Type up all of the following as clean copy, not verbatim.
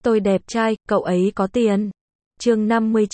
Tôi đẹp trai, cậu ấy có tiền. Chương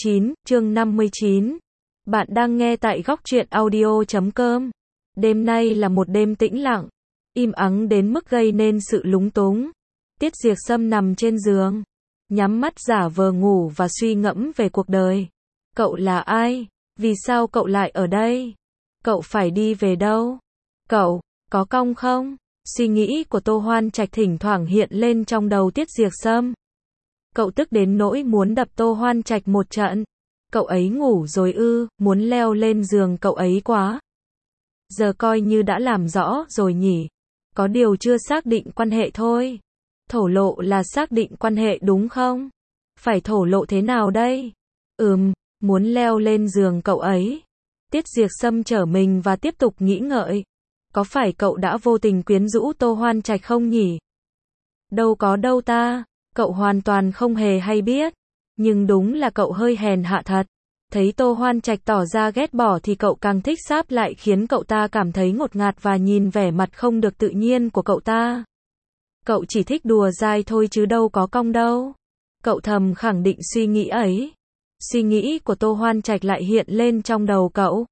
59. Bạn đang nghe tại góc truyện audio.com. Đêm nay là một đêm tĩnh lặng, im ắng đến mức gây nên sự lúng túng. Tiết Diệp Sâm nằm trên giường, nhắm mắt giả vờ ngủ và suy ngẫm về cuộc đời. Cậu là ai? Vì sao cậu lại ở đây? Cậu phải đi về đâu? Cậu có cong không? Suy nghĩ của Tô Hoan Trạch thỉnh thoảng hiện lên trong đầu Tiết Diệp Sâm. Cậu tức đến nỗi muốn đập Tô Hoan Trạch một trận. Cậu ấy ngủ rồi ư? Muốn leo lên giường cậu ấy quá. Giờ coi như đã làm rõ rồi nhỉ. Có điều chưa xác định quan hệ thôi. Thổ lộ là xác định quan hệ đúng không? Phải thổ lộ thế nào đây? Muốn leo lên giường cậu ấy. Tiết Diệp Sâm trở mình và tiếp tục nghĩ ngợi. Có phải cậu đã vô tình quyến rũ Tô Hoan Trạch không nhỉ? Đâu có đâu ta. Cậu hoàn toàn không hề hay biết. Nhưng đúng là cậu hơi hèn hạ thật. Thấy Tô Hoan Trạch tỏ ra ghét bỏ thì cậu càng thích sáp lại, khiến cậu ta cảm thấy ngột ngạt và nhìn vẻ mặt không được tự nhiên của cậu ta. Cậu chỉ thích đùa dai thôi chứ đâu có cong đâu. Cậu thầm khẳng định suy nghĩ ấy. Suy nghĩ của Tô Hoan Trạch lại hiện lên trong đầu cậu.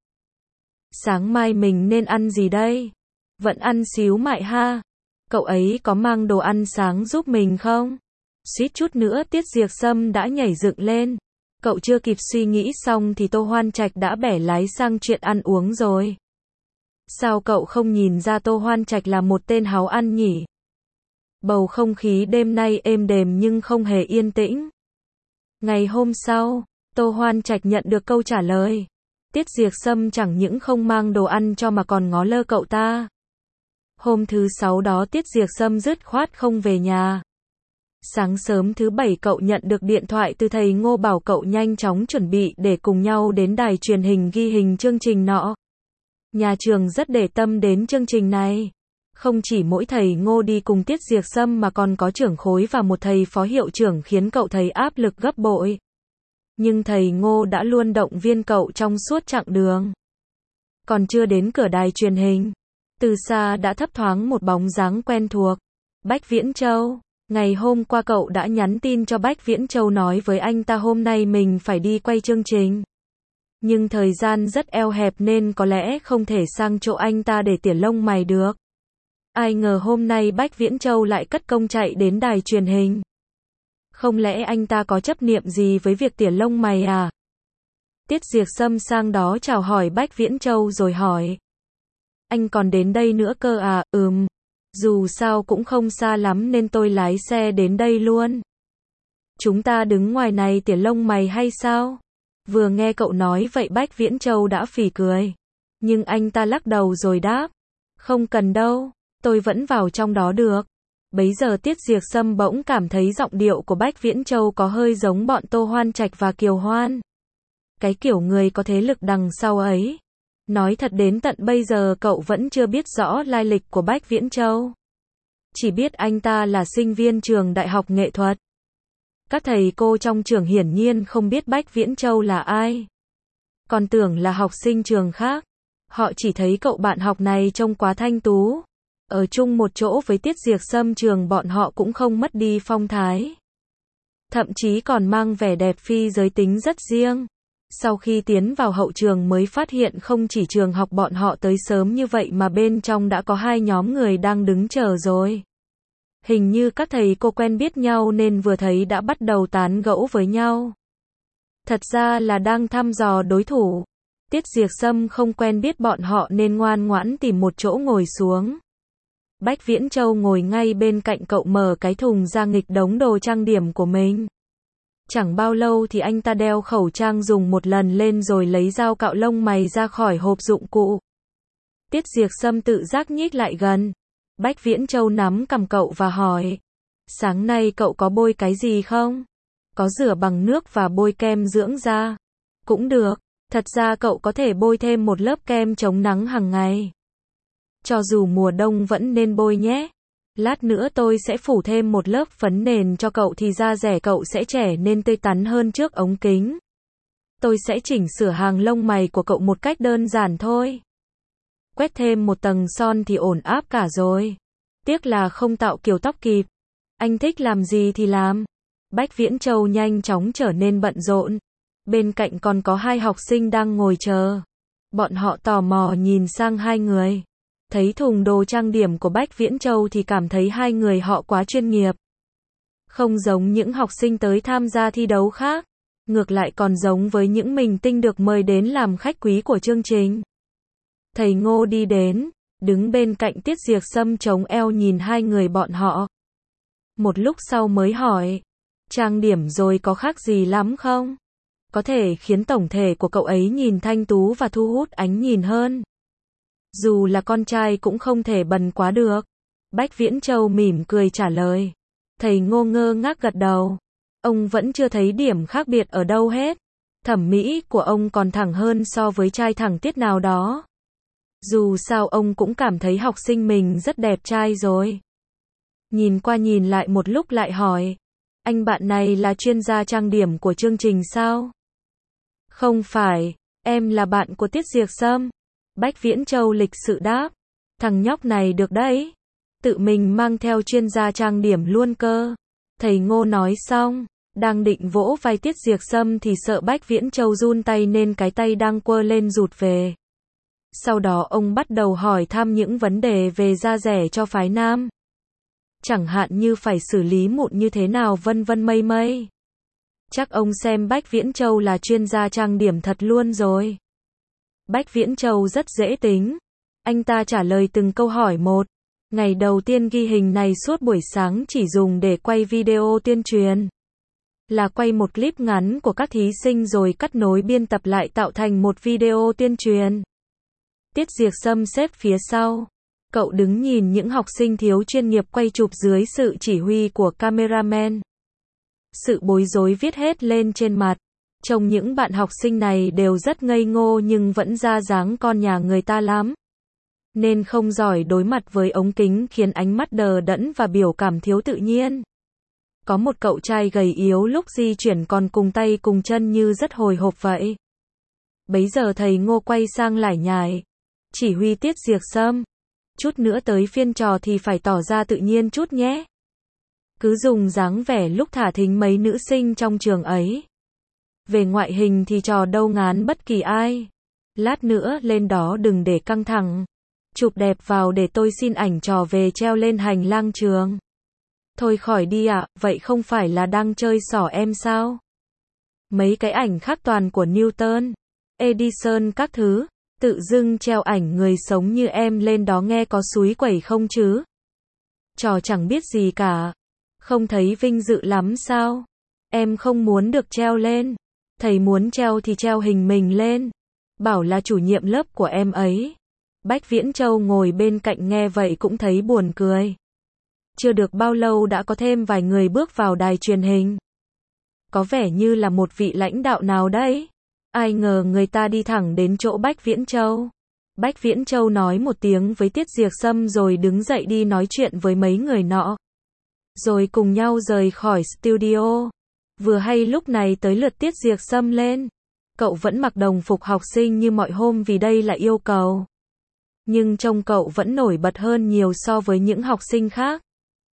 Sáng mai mình nên ăn gì đây? Vẫn ăn xíu mại ha. Cậu ấy có mang đồ ăn sáng giúp mình không? Suýt chút nữa Tiết Diệp Sâm đã nhảy dựng lên. Cậu chưa kịp suy nghĩ xong thì Tô Hoan Trạch đã bẻ lái sang chuyện ăn uống rồi. Sao cậu không nhìn ra Tô Hoan Trạch là một tên háo ăn nhỉ? Bầu không khí đêm nay êm đềm nhưng không hề yên tĩnh. Ngày hôm sau, Tô Hoan Trạch nhận được câu trả lời. Tiết Diệp Sâm chẳng những không mang đồ ăn cho mà còn ngó lơ cậu ta. Hôm thứ Sáu đó Tiết Diệp Sâm dứt khoát không về nhà. Sáng sớm thứ Bảy cậu nhận được điện thoại từ thầy Ngô bảo cậu nhanh chóng chuẩn bị để cùng nhau đến đài truyền hình ghi hình chương trình nọ. Nhà trường rất để tâm đến chương trình này. Không chỉ mỗi thầy Ngô đi cùng Tiết Diệp Sâm mà còn có trưởng khối và một thầy phó hiệu trưởng, khiến cậu thấy áp lực gấp bội. Nhưng thầy Ngô đã luôn động viên cậu trong suốt chặng đường. Còn chưa đến cửa đài truyền hình, từ xa đã thấp thoáng một bóng dáng quen thuộc. Bách Viễn Châu. Ngày hôm qua cậu đã nhắn tin cho Bách Viễn Châu nói với anh ta hôm nay mình phải đi quay chương trình. Nhưng thời gian rất eo hẹp nên có lẽ không thể sang chỗ anh ta để tỉa lông mày được. Ai ngờ hôm nay Bách Viễn Châu lại cất công chạy đến đài truyền hình. Không lẽ anh ta có chấp niệm gì với việc tỉa lông mày à? Tiết Diệp Sâm sang đó chào hỏi Bách Viễn Châu rồi hỏi. Anh còn đến đây nữa cơ à? Dù sao cũng không xa lắm nên tôi lái xe đến đây luôn. Chúng ta đứng ngoài này tỉa lông mày hay sao? Vừa nghe cậu nói vậy Bách Viễn Châu đã phì cười. Nhưng anh ta lắc đầu rồi đáp. Không cần đâu, tôi vẫn vào trong đó được. Bấy giờ Tiết Diệp Sâm bỗng cảm thấy giọng điệu của Bách Viễn Châu có hơi giống bọn Tô Hoan Trạch và Kiều Hoan. Cái kiểu người có thế lực đằng sau ấy. Nói thật đến tận bây giờ cậu vẫn chưa biết rõ lai lịch của Bách Viễn Châu. Chỉ biết anh ta là sinh viên trường Đại học Nghệ thuật. Các thầy cô trong trường hiển nhiên không biết Bách Viễn Châu là ai. Còn tưởng là học sinh trường khác. Họ chỉ thấy cậu bạn học này trông quá thanh tú. Ở chung một chỗ với Tiết Diệp Sâm trường bọn họ cũng không mất đi phong thái. Thậm chí còn mang vẻ đẹp phi giới tính rất riêng. Sau khi tiến vào hậu trường mới phát hiện không chỉ trường học bọn họ tới sớm như vậy mà bên trong đã có hai nhóm người đang đứng chờ rồi. Hình như các thầy cô quen biết nhau nên vừa thấy đã bắt đầu tán gẫu với nhau. Thật ra là đang thăm dò đối thủ. Tiết Diệp Sâm không quen biết bọn họ nên ngoan ngoãn tìm một chỗ ngồi xuống. Bách Viễn Châu ngồi ngay bên cạnh cậu, mở cái thùng ra nghịch đống đồ trang điểm của mình. Chẳng bao lâu thì anh ta đeo khẩu trang dùng một lần lên rồi lấy dao cạo lông mày ra khỏi hộp dụng cụ. Tiết Diệp Sâm tự giác nhích lại gần. Bách Viễn Châu nắm cằm cậu và hỏi. Sáng nay cậu có bôi cái gì không? Có rửa bằng nước và bôi kem dưỡng da. Cũng được. Thật ra cậu có thể bôi thêm một lớp kem chống nắng hàng ngày. Cho dù mùa đông vẫn nên bôi nhé. Lát nữa tôi sẽ phủ thêm một lớp phấn nền cho cậu thì da rẻ cậu sẽ trẻ nên tươi tắn hơn trước ống kính. Tôi sẽ chỉnh sửa hàng lông mày của cậu một cách đơn giản thôi. Quét thêm một tầng son thì ổn áp cả rồi. Tiếc là không tạo kiểu tóc kịp. Anh thích làm gì thì làm. Bách Viễn Châu nhanh chóng trở nên bận rộn. Bên cạnh còn có 2 học sinh đang ngồi chờ. Bọn họ tò mò nhìn sang 2 người. Thấy thùng đồ trang điểm của Bách Viễn Châu thì cảm thấy 2 người họ quá chuyên nghiệp. Không giống những học sinh tới tham gia thi đấu khác. Ngược lại còn giống với những minh tinh được mời đến làm khách quý của chương trình. Thầy Ngô đi đến, đứng bên cạnh Tiết Diệc Sâm chống eo nhìn 2 người bọn họ. Một lúc sau mới hỏi, trang điểm rồi có khác gì lắm không? Có thể khiến tổng thể của cậu ấy nhìn thanh tú và thu hút ánh nhìn hơn. Dù là con trai cũng không thể bần quá được. Bách Viễn Châu mỉm cười trả lời. Thầy Ngô ngơ ngác gật đầu. Ông vẫn chưa thấy điểm khác biệt ở đâu hết. Thẩm mỹ của ông còn thẳng hơn so với trai thẳng Tiết nào đó. Dù sao ông cũng cảm thấy học sinh mình rất đẹp trai rồi. Nhìn qua nhìn lại một lúc lại hỏi. Anh bạn này là chuyên gia trang điểm của chương trình sao? Không phải, em là bạn của Tiết Diệc Sâm. Bách Viễn Châu lịch sự đáp. Thằng nhóc này được đấy. Tự mình mang theo chuyên gia trang điểm luôn cơ. Thầy Ngô nói xong, đang định vỗ vai Tiết Diệc Sâm thì sợ Bách Viễn Châu run tay nên cái tay đang quơ lên rụt về. Sau đó ông bắt đầu hỏi thăm những vấn đề về da dẻ cho phái nam. Chẳng hạn như phải xử lý mụn như thế nào vân vân mây mây. Chắc ông xem Bách Viễn Châu là chuyên gia trang điểm thật luôn rồi. Bách Viễn Châu rất dễ tính. Anh ta trả lời từng câu hỏi một. Ngày đầu tiên ghi hình này suốt buổi sáng chỉ dùng để quay video tuyên truyền. Là quay một clip ngắn của các thí sinh rồi cắt nối biên tập lại tạo thành một video tuyên truyền. Tiết Diệc Sâm xếp phía sau. Cậu đứng nhìn những học sinh thiếu chuyên nghiệp quay chụp dưới sự chỉ huy của cameraman. Sự bối rối viết hết lên trên mặt. Trông những bạn học sinh này đều rất ngây ngô nhưng vẫn ra dáng con nhà người ta lắm. Nên không giỏi đối mặt với ống kính khiến ánh mắt đờ đẫn và biểu cảm thiếu tự nhiên. Có một cậu trai gầy yếu lúc di chuyển còn cùng tay cùng chân như rất hồi hộp vậy. Bấy giờ thầy Ngô quay sang lải nhải. Chỉ huy Tiết Diệc Sâm. Chút nữa tới phiên trò thì phải tỏ ra tự nhiên chút nhé. Cứ dùng dáng vẻ lúc thả thính mấy nữ sinh trong trường ấy. Về ngoại hình thì trò đâu ngán bất kỳ ai. Lát nữa lên đó đừng để căng thẳng. Chụp đẹp vào để tôi xin ảnh trò về treo lên hành lang trường. Thôi khỏi đi ạ, vậy không phải là đang chơi xỏ em sao? Mấy cái ảnh khác toàn của Newton, Edison các thứ. Tự dưng treo ảnh người sống như em lên đó nghe có xúi quẩy không chứ? Trò chẳng biết gì cả. Không thấy vinh dự lắm sao? Em không muốn được treo lên. Thầy muốn treo thì treo hình mình lên. Bảo là chủ nhiệm lớp của em ấy. Bách Viễn Châu ngồi bên cạnh nghe vậy cũng thấy buồn cười. Chưa được bao lâu đã có thêm vài người bước vào đài truyền hình. Có vẻ như là một vị lãnh đạo nào đấy. Ai ngờ người ta đi thẳng đến chỗ Bách Viễn Châu. Bách Viễn Châu nói một tiếng với Tiết Diệc Sâm rồi đứng dậy đi nói chuyện với mấy người nọ. Rồi cùng nhau rời khỏi studio. Vừa hay lúc này tới lượt Tiết Diệc Sâm lên. Cậu vẫn mặc đồng phục học sinh như mọi hôm vì đây là yêu cầu. Nhưng trông cậu vẫn nổi bật hơn nhiều so với những học sinh khác.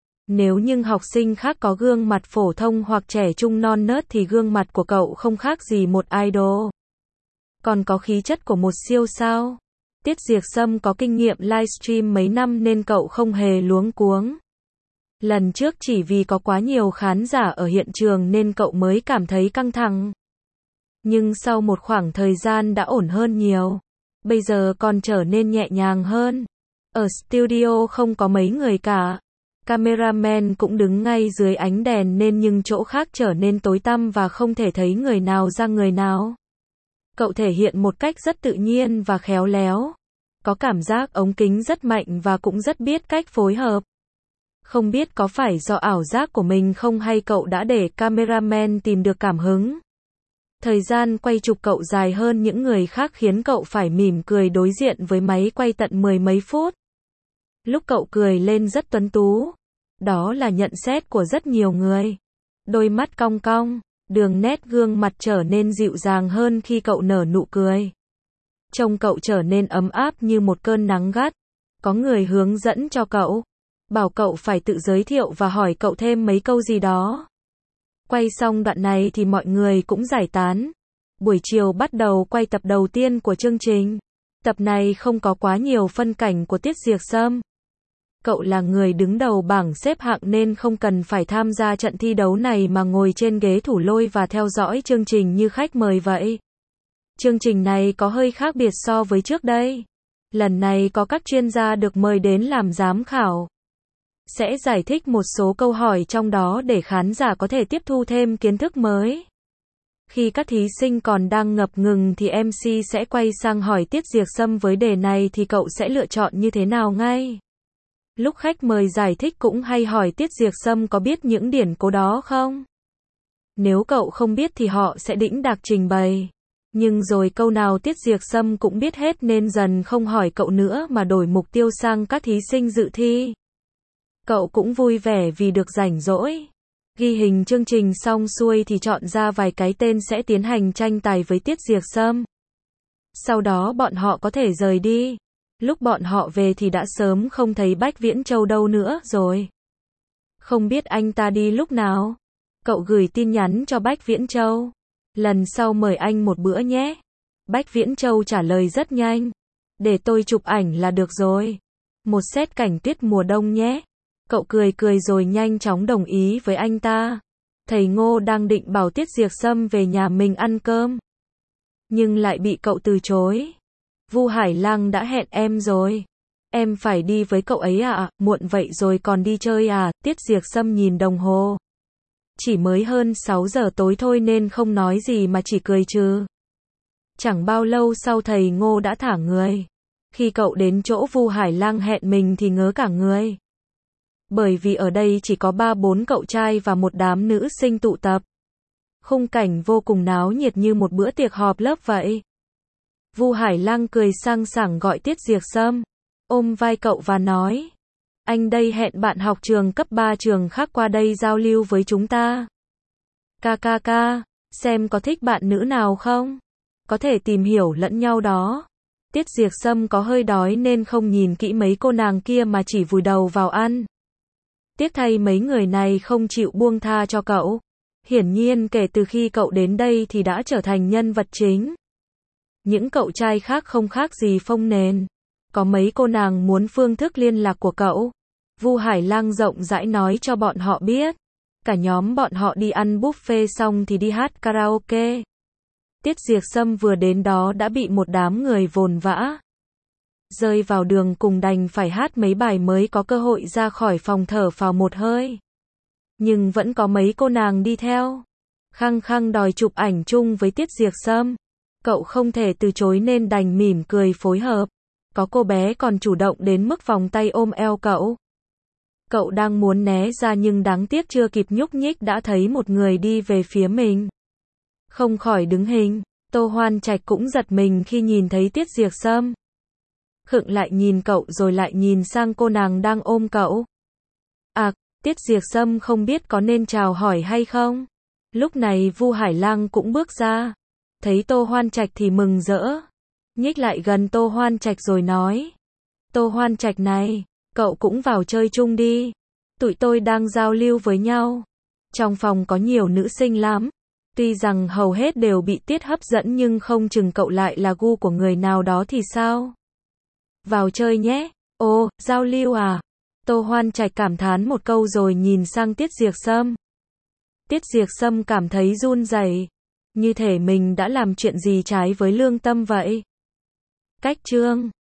Nếu những học sinh khác có gương mặt phổ thông hoặc trẻ trung non nớt thì gương mặt của cậu không khác gì một idol. Còn có khí chất của một siêu sao. Tiết Diệc Sâm có kinh nghiệm livestream mấy năm nên cậu không hề luống cuống. Lần trước chỉ vì có quá nhiều khán giả ở hiện trường nên cậu mới cảm thấy căng thẳng. Nhưng sau một khoảng thời gian đã ổn hơn nhiều. Bây giờ còn trở nên nhẹ nhàng hơn. Ở studio không có mấy người cả. Cameraman cũng đứng ngay dưới ánh đèn nên nhưng chỗ khác trở nên tối tăm và không thể thấy người nào ra người nào. Cậu thể hiện một cách rất tự nhiên và khéo léo. Có cảm giác ống kính rất mạnh và cũng rất biết cách phối hợp. Không biết có phải do ảo giác của mình không hay cậu đã để cameraman tìm được cảm hứng. Thời gian quay chụp cậu dài hơn những người khác khiến cậu phải mỉm cười đối diện với máy quay tận 10 mấy phút. Lúc cậu cười lên rất tuấn tú. Đó là nhận xét của rất nhiều người. Đôi mắt cong cong, đường nét gương mặt trở nên dịu dàng hơn khi cậu nở nụ cười. Trông cậu trở nên ấm áp như một cơn nắng gắt. Có người hướng dẫn cho cậu, bảo cậu phải tự giới thiệu và hỏi cậu thêm mấy câu gì đó. Quay xong đoạn này thì mọi người cũng giải tán. Buổi chiều bắt đầu quay tập đầu tiên của chương trình. Tập này không có quá nhiều phân cảnh của Tiết Diệc Sâm. Cậu là người đứng đầu bảng xếp hạng nên không cần phải tham gia trận thi đấu này mà ngồi trên ghế thủ lôi và theo dõi chương trình như khách mời vậy. Chương trình này có hơi khác biệt so với trước đây. Lần này có các chuyên gia được mời đến làm giám khảo. Sẽ giải thích một số câu hỏi trong đó để khán giả có thể tiếp thu thêm kiến thức mới. Khi các thí sinh còn đang ngập ngừng thì MC sẽ quay sang hỏi Tiết Diệc Sâm với đề này thì cậu sẽ lựa chọn như thế nào ngay. Lúc khách mời giải thích cũng hay hỏi Tiết Diệc Sâm có biết những điển cố đó không? Nếu cậu không biết thì họ sẽ đĩnh đạc trình bày. Nhưng rồi câu nào Tiết Diệc Sâm cũng biết hết nên dần không hỏi cậu nữa mà đổi mục tiêu sang các thí sinh dự thi. Cậu cũng vui vẻ vì được rảnh rỗi. Ghi hình chương trình xong xuôi thì chọn ra vài cái tên sẽ tiến hành tranh tài với Tiết Diệc Sâm. Sau đó bọn họ có thể rời đi. Lúc bọn họ về thì đã sớm không thấy Bách Viễn Châu đâu nữa rồi. Không biết anh ta đi lúc nào. Cậu gửi tin nhắn cho Bách Viễn Châu. Lần sau mời anh một bữa nhé. Bách Viễn Châu trả lời rất nhanh. Để tôi chụp ảnh là được rồi. Một set cảnh tiết mùa đông nhé. Cậu cười cười rồi nhanh chóng đồng ý với anh ta. Thầy Ngô đang định bảo Tiết Diệc Sâm về nhà mình ăn cơm. Nhưng lại bị cậu từ chối. Vu Hải Lang đã hẹn em rồi. Em phải đi với cậu ấy à, muộn vậy rồi còn đi chơi à, Tiết Diệc Sâm nhìn đồng hồ. Chỉ mới hơn 6 giờ tối thôi nên không nói gì mà chỉ cười trừ. Chẳng bao lâu sau thầy Ngô đã thả người. Khi cậu đến chỗ Vu Hải Lang hẹn mình thì ngớ cả người. Bởi vì ở đây chỉ có 3-4 cậu trai và một đám nữ sinh tụ tập. Khung cảnh vô cùng náo nhiệt như một bữa tiệc họp lớp vậy. Vu Hải Lang cười sang sảng gọi Tiết Diệc Sâm, ôm vai cậu và nói. Anh đây hẹn bạn học trường cấp 3 trường khác qua đây giao lưu với chúng ta. Ca, xem có thích bạn nữ nào không? Có thể tìm hiểu lẫn nhau đó. Tiết Diệc Sâm có hơi đói nên không nhìn kỹ mấy cô nàng kia mà chỉ vùi đầu vào ăn. Tiếc thay mấy người này không chịu buông tha cho cậu. Hiển nhiên kể từ khi cậu đến đây thì đã trở thành nhân vật chính. Những cậu trai khác không khác gì phông nền. Có mấy cô nàng muốn phương thức liên lạc của cậu. Vu Hải Lang rộng rãi nói cho bọn họ biết. Cả nhóm bọn họ đi ăn buffet xong thì đi hát karaoke. Tiết Diệc Sâm vừa đến đó đã bị một đám người vồn vã. Rơi vào đường cùng đành phải hát mấy bài mới có cơ hội ra khỏi phòng thở phào một hơi. Nhưng vẫn có mấy cô nàng đi theo. Khăng khăng đòi chụp ảnh chung với Tiết Diệc Sâm. Cậu không thể từ chối nên đành mỉm cười phối hợp. Có cô bé còn chủ động đến mức vòng tay ôm eo cậu. Cậu đang muốn né ra nhưng đáng tiếc chưa kịp nhúc nhích đã thấy một người đi về phía mình. Không khỏi đứng hình. Tô Hoan Trạch cũng giật mình khi nhìn thấy Tiết Diệc Sâm. Khựng lại nhìn cậu rồi lại nhìn sang cô nàng đang ôm cậu. À, Tiết Diệc Sâm không biết có nên chào hỏi hay không. Lúc này Vu Hải Lang cũng bước ra. Thấy Tô Hoan Trạch thì mừng rỡ. Nhích lại gần Tô Hoan Trạch rồi nói. Tô Hoan Trạch này, cậu cũng vào chơi chung đi. Tụi tôi đang giao lưu với nhau. Trong phòng có nhiều nữ sinh lắm. Tuy rằng hầu hết đều bị Tiết hấp dẫn nhưng không chừng cậu lại là gu của người nào đó thì sao? Vào chơi nhé. Ồ, giao lưu à? Tô Hoan Trạch cảm thán một câu rồi nhìn sang Tiết Diệc Sâm. Tiết Diệc Sâm cảm thấy run rẩy, như thể mình đã làm chuyện gì trái với lương tâm vậy. Cách chương